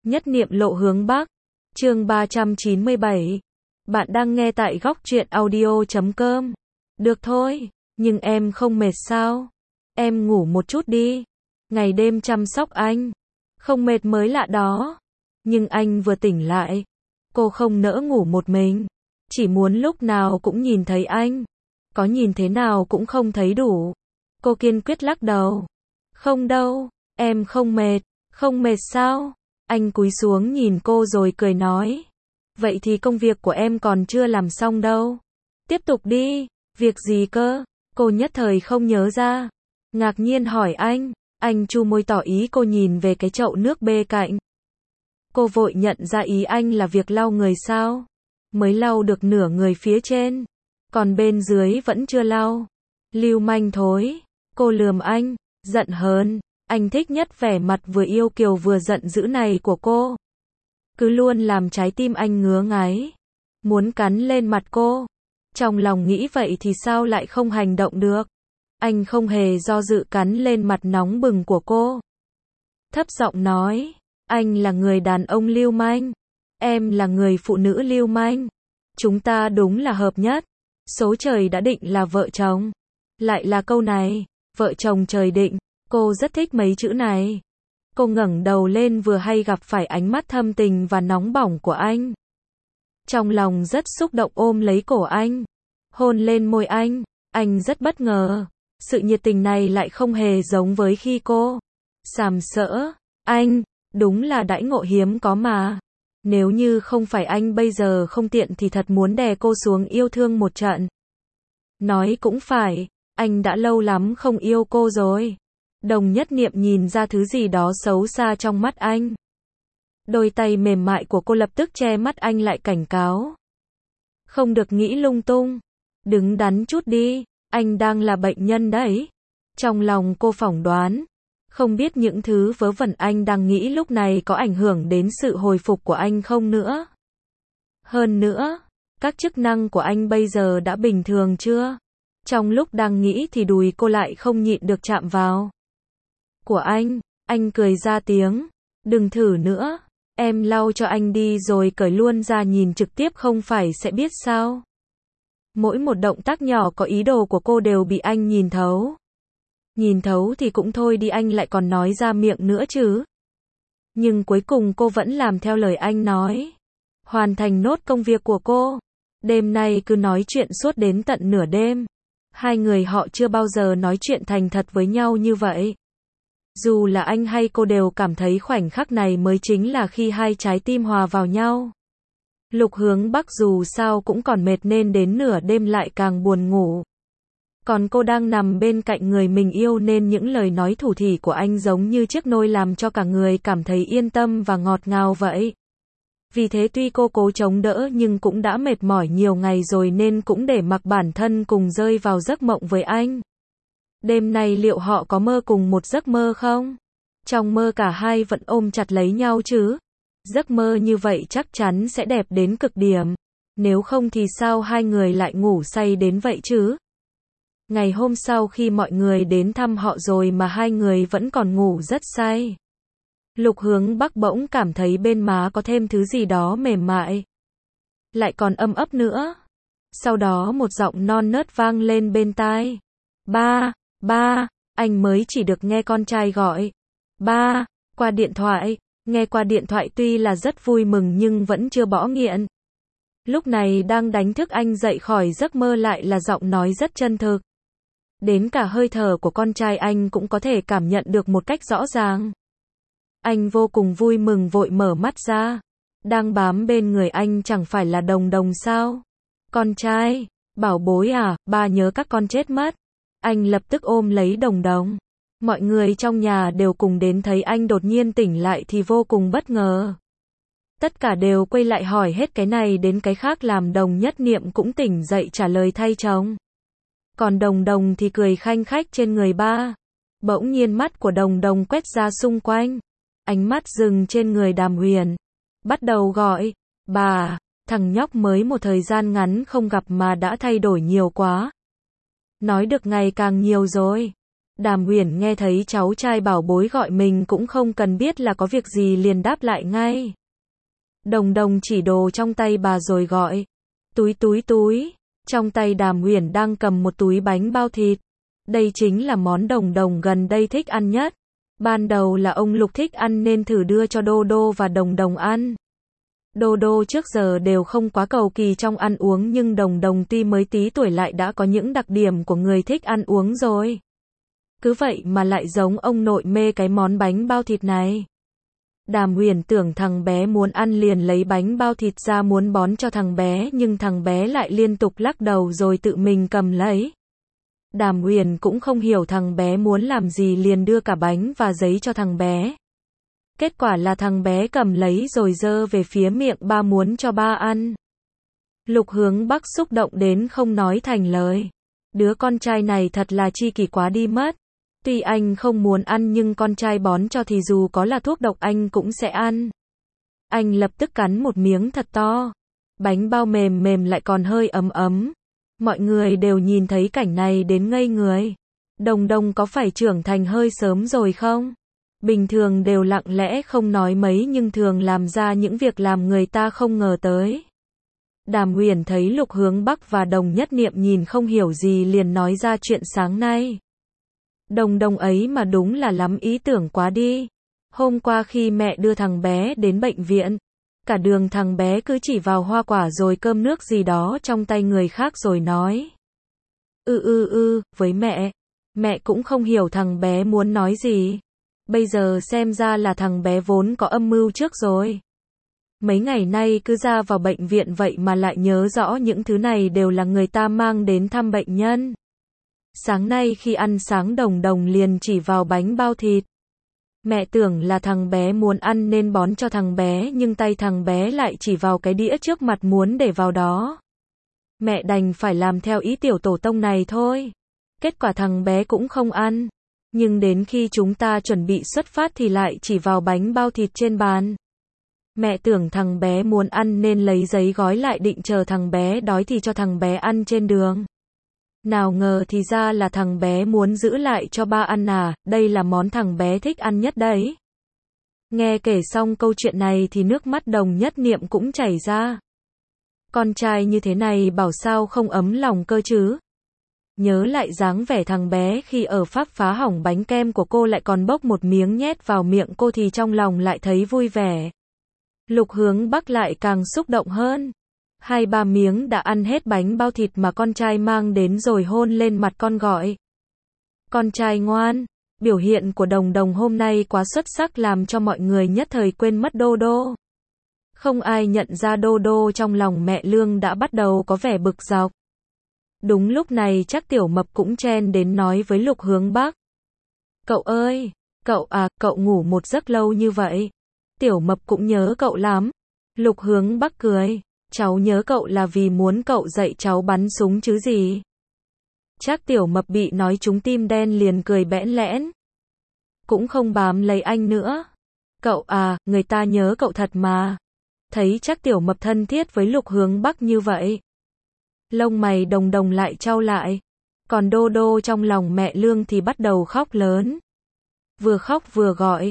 Nhất niệm lộ hướng Bắc. Chương 397. Bạn đang nghe tại góc truyện audio.com. Được thôi, nhưng em không mệt sao? Em ngủ một chút đi. Ngày đêm chăm sóc anh. Không mệt mới lạ đó. Nhưng anh vừa tỉnh lại. Cô không nỡ ngủ một mình. Chỉ muốn lúc nào cũng nhìn thấy anh. Có nhìn thế nào cũng không thấy đủ. Cô kiên quyết lắc đầu. Không đâu, em không mệt. Không mệt sao? Anh cúi xuống nhìn cô rồi cười nói. Vậy thì công việc của em còn chưa làm xong đâu. Tiếp tục đi. Việc gì cơ? Cô nhất thời không nhớ ra. Ngạc nhiên hỏi anh. Anh chu môi tỏ ý cô nhìn về cái chậu nước bê cạnh. Cô vội nhận ra ý anh là việc lau người sao? Mới lau được nửa người phía trên. Còn bên dưới vẫn chưa lau. Lưu manh thối. Cô lườm anh. Giận hờn. Anh thích nhất vẻ mặt vừa yêu kiều vừa giận dữ này của cô. Cứ luôn làm trái tim anh ngứa ngáy. Muốn cắn lên mặt cô. Trong lòng nghĩ vậy thì sao lại không hành động được. Anh không hề do dự cắn lên mặt nóng bừng của cô. Thấp giọng nói. Anh là người đàn ông lưu manh. Em là người phụ nữ lưu manh. Chúng ta đúng là hợp nhất. Số trời đã định là vợ chồng. Lại là câu này. Vợ chồng trời định. Cô rất thích mấy chữ này. Cô ngẩng đầu lên vừa hay gặp phải ánh mắt thâm tình và nóng bỏng của anh. Trong lòng rất xúc động ôm lấy cổ anh. Hôn lên môi anh. Anh rất bất ngờ. Sự nhiệt tình này lại không hề giống với khi cô sàm sỡ. Anh, đúng là đãi ngộ hiếm có mà. Nếu như không phải anh bây giờ không tiện thì thật muốn đè cô xuống yêu thương một trận. Nói cũng phải, anh đã lâu lắm không yêu cô rồi. Đồng Nhất Niệm nhìn ra thứ gì đó xấu xa trong mắt anh. Đôi tay mềm mại của cô lập tức che mắt anh lại cảnh cáo. Không được nghĩ lung tung. Đứng đắn chút đi, anh đang là bệnh nhân đấy. Trong lòng cô phỏng đoán. Không biết những thứ vớ vẩn anh đang nghĩ lúc này có ảnh hưởng đến sự hồi phục của anh không nữa. Hơn nữa, các chức năng của anh bây giờ đã bình thường chưa? Trong lúc đang nghĩ thì đùi cô lại không nhịn được chạm vào. Của anh cười ra tiếng. Đừng thử nữa, em lau cho anh đi rồi cởi luôn ra nhìn trực tiếp không phải sẽ biết sao. Mỗi một động tác nhỏ có ý đồ của cô đều bị anh nhìn thấu. Nhìn thấu thì cũng thôi đi anh lại còn nói ra miệng nữa chứ. Nhưng cuối cùng cô vẫn làm theo lời anh nói. Hoàn thành nốt công việc của cô. Đêm nay cứ nói chuyện suốt đến tận nửa đêm. Hai người họ chưa bao giờ nói chuyện thành thật với nhau như vậy. Dù là anh hay cô đều cảm thấy khoảnh khắc này mới chính là khi hai trái tim hòa vào nhau. Lục Hướng Bắc dù sao cũng còn mệt nên đến nửa đêm lại càng buồn ngủ. Còn cô đang nằm bên cạnh người mình yêu nên những lời nói thủ thỉ của anh giống như chiếc nôi làm cho cả người cảm thấy yên tâm và ngọt ngào vậy. Vì thế tuy cô cố chống đỡ nhưng cũng đã mệt mỏi nhiều ngày rồi nên cũng để mặc bản thân cùng rơi vào giấc mộng với anh. Đêm nay liệu họ có mơ cùng một giấc mơ không? Trong mơ cả hai vẫn ôm chặt lấy nhau chứ? Giấc mơ như vậy chắc chắn sẽ đẹp đến cực điểm. Nếu không thì sao hai người lại ngủ say đến vậy chứ? Ngày hôm sau khi mọi người đến thăm họ rồi mà hai người vẫn còn ngủ rất say. Lục Hướng Bắc bỗng cảm thấy bên má có thêm thứ gì đó mềm mại. Lại còn ấm ấp nữa. Sau đó một giọng non nớt vang lên bên tai. Ba, anh mới chỉ được nghe con trai gọi. Ba, qua điện thoại. Nghe qua điện thoại tuy là rất vui mừng nhưng vẫn chưa bỏ nghiện. Lúc này đang đánh thức anh dậy khỏi giấc mơ lại là giọng nói rất chân thực. Đến cả hơi thở của con trai anh cũng có thể cảm nhận được một cách rõ ràng. Anh vô cùng vui mừng vội mở mắt ra. Đang bám bên người anh chẳng phải là Đồng Đồng sao? Con trai, bảo bối à, ba nhớ các con chết mất. Anh lập tức ôm lấy Đồng Đồng. Mọi người trong nhà đều cùng đến thấy anh đột nhiên tỉnh lại thì vô cùng bất ngờ. Tất cả đều quay lại hỏi hết cái này đến cái khác làm Đồng Nhất Niệm cũng tỉnh dậy trả lời thay chồng. Còn Đồng Đồng thì cười khanh khách trên người ba. Bỗng nhiên mắt của Đồng Đồng quét ra xung quanh. Ánh mắt dừng trên người Đàm Huyền. Bắt đầu gọi. Bà, thằng nhóc mới một thời gian ngắn không gặp mà đã thay đổi nhiều quá. Nói được ngày càng nhiều rồi. Đàm Uyển nghe thấy cháu trai bảo bối gọi mình cũng không cần biết là có việc gì liền đáp lại ngay. Đồng Đồng chỉ đồ trong tay bà rồi gọi. Túi túi túi. Trong tay Đàm Uyển đang cầm một túi bánh bao thịt. Đây chính là món Đồng Đồng gần đây thích ăn nhất. Ban đầu là ông Lục thích ăn nên thử đưa cho Đô Đô và Đồng Đồng ăn. Đô Đô trước giờ đều không quá cầu kỳ trong ăn uống nhưng Đồng Đồng tuy mới tí tuổi lại đã có những đặc điểm của người thích ăn uống rồi. Cứ vậy mà lại giống ông nội mê cái món bánh bao thịt này. Đàm Uyển tưởng thằng bé muốn ăn liền lấy bánh bao thịt ra muốn bón cho thằng bé nhưng thằng bé lại liên tục lắc đầu rồi tự mình cầm lấy. Đàm Uyển cũng không hiểu thằng bé muốn làm gì liền đưa cả bánh và giấy cho thằng bé. Kết quả là thằng bé cầm lấy rồi giơ về phía miệng ba muốn cho ba ăn. Lục Hướng Bắc xúc động đến không nói thành lời. Đứa con trai này thật là chi kỷ quá đi mất. Tuy anh không muốn ăn nhưng con trai bón cho thì dù có là thuốc độc anh cũng sẽ ăn. Anh lập tức cắn một miếng thật to. Bánh bao mềm mềm lại còn hơi ấm ấm. Mọi người đều nhìn thấy cảnh này đến ngây người. Đồng Đồng có phải trưởng thành hơi sớm rồi không? Bình thường đều lặng lẽ không nói mấy nhưng thường làm ra những việc làm người ta không ngờ tới. Đàm Uyển thấy Lục Hướng Bắc và Đồng Nhất Niệm nhìn không hiểu gì liền nói ra chuyện sáng nay. Đồng Đồng ấy mà đúng là lắm ý tưởng quá đi. Hôm qua khi mẹ đưa thằng bé đến bệnh viện, cả đường thằng bé cứ chỉ vào hoa quả rồi cơm nước gì đó trong tay người khác rồi nói. Với mẹ cũng không hiểu thằng bé muốn nói gì. Bây giờ xem ra là thằng bé vốn có âm mưu trước rồi. Mấy ngày nay cứ ra vào bệnh viện vậy mà lại nhớ rõ những thứ này đều là người ta mang đến thăm bệnh nhân. Sáng nay khi ăn sáng Đồng Đồng liền chỉ vào bánh bao thịt. Mẹ tưởng là thằng bé muốn ăn nên bón cho thằng bé nhưng tay thằng bé lại chỉ vào cái đĩa trước mặt muốn để vào đó. Mẹ đành phải làm theo ý tiểu tổ tông này thôi. Kết quả thằng bé cũng không ăn. Nhưng đến khi chúng ta chuẩn bị xuất phát thì lại chỉ vào bánh bao thịt trên bàn. Mẹ tưởng thằng bé muốn ăn nên lấy giấy gói lại định chờ thằng bé đói thì cho thằng bé ăn trên đường. Nào ngờ thì ra là thằng bé muốn giữ lại cho ba ăn à, đây là món thằng bé thích ăn nhất đấy. Nghe kể xong câu chuyện này thì nước mắt Đồng Nhất Niệm cũng chảy ra. Con trai như thế này bảo sao không ấm lòng cơ chứ. Nhớ lại dáng vẻ thằng bé khi ở Pháp phá hỏng bánh kem của cô lại còn bốc một miếng nhét vào miệng cô thì trong lòng lại thấy vui vẻ. Lục Hướng Bắc lại càng xúc động hơn. 2-3 miếng đã ăn hết bánh bao thịt mà con trai mang đến rồi hôn lên mặt con gọi. Con trai ngoan, biểu hiện của Đồng Đồng hôm nay quá xuất sắc làm cho mọi người nhất thời quên mất Đô Đô. Không ai nhận ra Đô Đô trong lòng mẹ Lương đã bắt đầu có vẻ bực dọc. Đúng lúc này chắc Tiểu Mập cũng chen đến nói với Lục Hướng Bắc. Cậu ơi, cậu ngủ một giấc lâu như vậy. Tiểu Mập cũng nhớ cậu lắm. Lục Hướng Bắc cười. Cháu nhớ cậu là vì muốn cậu dạy cháu bắn súng chứ gì. Chắc Tiểu Mập bị nói trúng tim đen liền cười bẽn lẽn. Cũng không bám lấy anh nữa. Cậu người ta nhớ cậu thật mà. Thấy chắc Tiểu Mập thân thiết với Lục Hướng Bắc như vậy. Lông mày Đồng Đồng lại chau lại. Còn Đô Đô trong lòng mẹ Lương thì bắt đầu khóc lớn. Vừa khóc vừa gọi.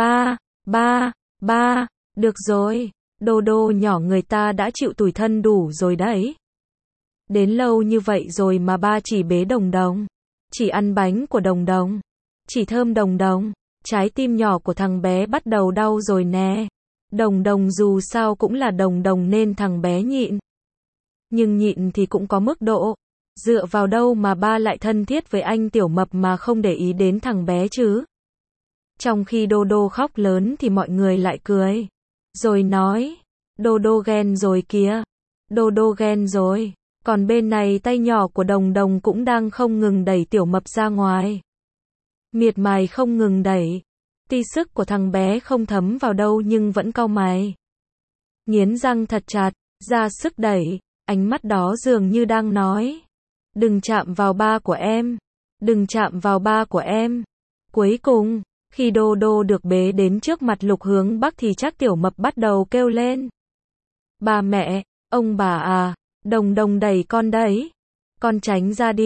Ba, được rồi. Đô Đô nhỏ người ta đã chịu tủi thân đủ rồi đấy. Đến lâu như vậy rồi mà ba chỉ bế Đồng Đồng. Chỉ ăn bánh của Đồng Đồng. Chỉ thơm Đồng Đồng. Trái tim nhỏ của thằng bé bắt đầu đau rồi nè. Đồng Đồng dù sao cũng là Đồng Đồng nên thằng bé nhịn. Nhưng nhịn thì cũng có mức độ. Dựa vào đâu mà ba lại thân thiết với anh Tiểu Mập mà không để ý đến thằng bé chứ. Trong khi Đô Đô khóc lớn thì mọi người lại cười. Rồi nói, Đô Đô ghen rồi kìa. Đô Đô ghen rồi. Còn bên này tay nhỏ của Đồng Đồng cũng đang không ngừng đẩy Tiểu Mập ra ngoài. Miệt mài không ngừng đẩy. Tuy sức của thằng bé không thấm vào đâu nhưng vẫn cau mày. Nghiến răng thật chặt, ra sức đẩy. Ánh mắt đó dường như đang nói. Đừng chạm vào ba của em. Đừng chạm vào ba của em. Cuối cùng, khi Đô Đô được bế đến trước mặt Lục Hướng Bắc thì chắc Tiểu Mập bắt đầu kêu lên. Ba mẹ, ông bà Đồng Đồng đẩy con đấy. Con tránh ra đi.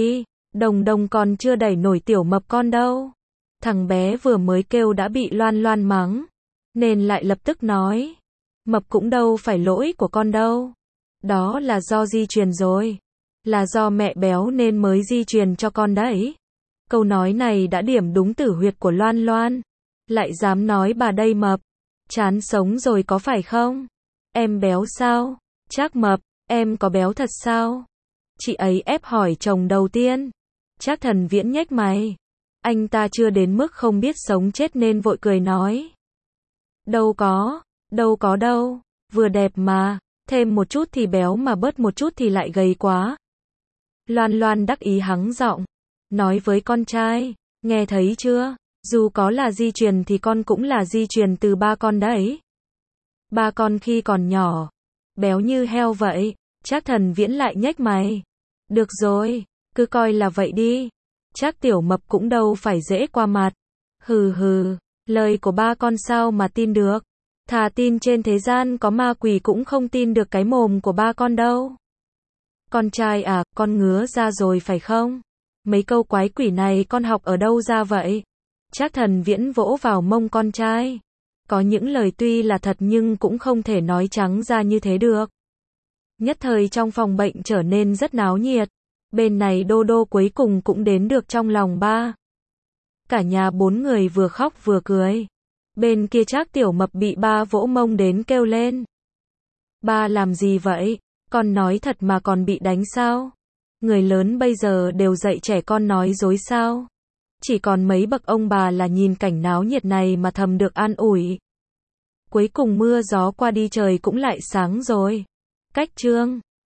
Đồng đồng còn chưa đẩy nổi tiểu mập con đâu. Thằng bé vừa mới kêu đã bị Loan Loan mắng, nên lại lập tức nói. Mập cũng đâu phải lỗi của con đâu. Đó là do di truyền rồi. Là do mẹ béo nên mới di truyền cho con đấy. Câu nói này đã điểm đúng tử huyệt của Loan Loan. Lại dám nói bà đây mập. Chán sống rồi có phải không? Em béo sao? Trác mập, em có béo thật sao? Chị ấy ép hỏi chồng đầu tiên. Trác Thần Viễn nhếch mày. Anh ta chưa đến mức không biết sống chết nên vội cười nói. Đâu có đâu, vừa đẹp mà, thêm một chút thì béo mà bớt một chút thì lại gầy quá. Loan Loan đắc ý hắng giọng, nói với con trai, nghe thấy chưa, dù có là di truyền thì con cũng là di truyền từ ba con đấy. Ba con khi còn nhỏ, béo như heo vậy. Trác Thần Viễn lại nhếch mày. Được rồi, cứ coi là vậy đi. Trác tiểu mập cũng đâu phải dễ qua mặt. Hừ hừ, lời của ba con sao mà tin được. Thà tin trên thế gian có ma quỷ cũng không tin được cái mồm của ba con đâu. Con trai à, con ngứa ra rồi phải không? Mấy câu quái quỷ này con học ở đâu ra vậy? Trác Thần Viễn vỗ vào mông con trai. Có những lời tuy là thật nhưng cũng không thể nói trắng ra như thế được. Nhất thời trong phòng bệnh trở nên rất náo nhiệt. Bên này Đô Đô cuối cùng cũng đến được trong lòng ba. Cả nhà bốn người vừa khóc vừa cười. Bên kia Trác tiểu mập bị ba vỗ mông đến kêu lên. Ba làm gì vậy? Con nói thật mà còn bị đánh sao? Người lớn bây giờ đều dạy trẻ con nói dối sao? Chỉ còn mấy bậc ông bà là nhìn cảnh náo nhiệt này mà thầm được an ủi. Cuối cùng mưa gió qua đi trời cũng lại sáng rồi. Cách chương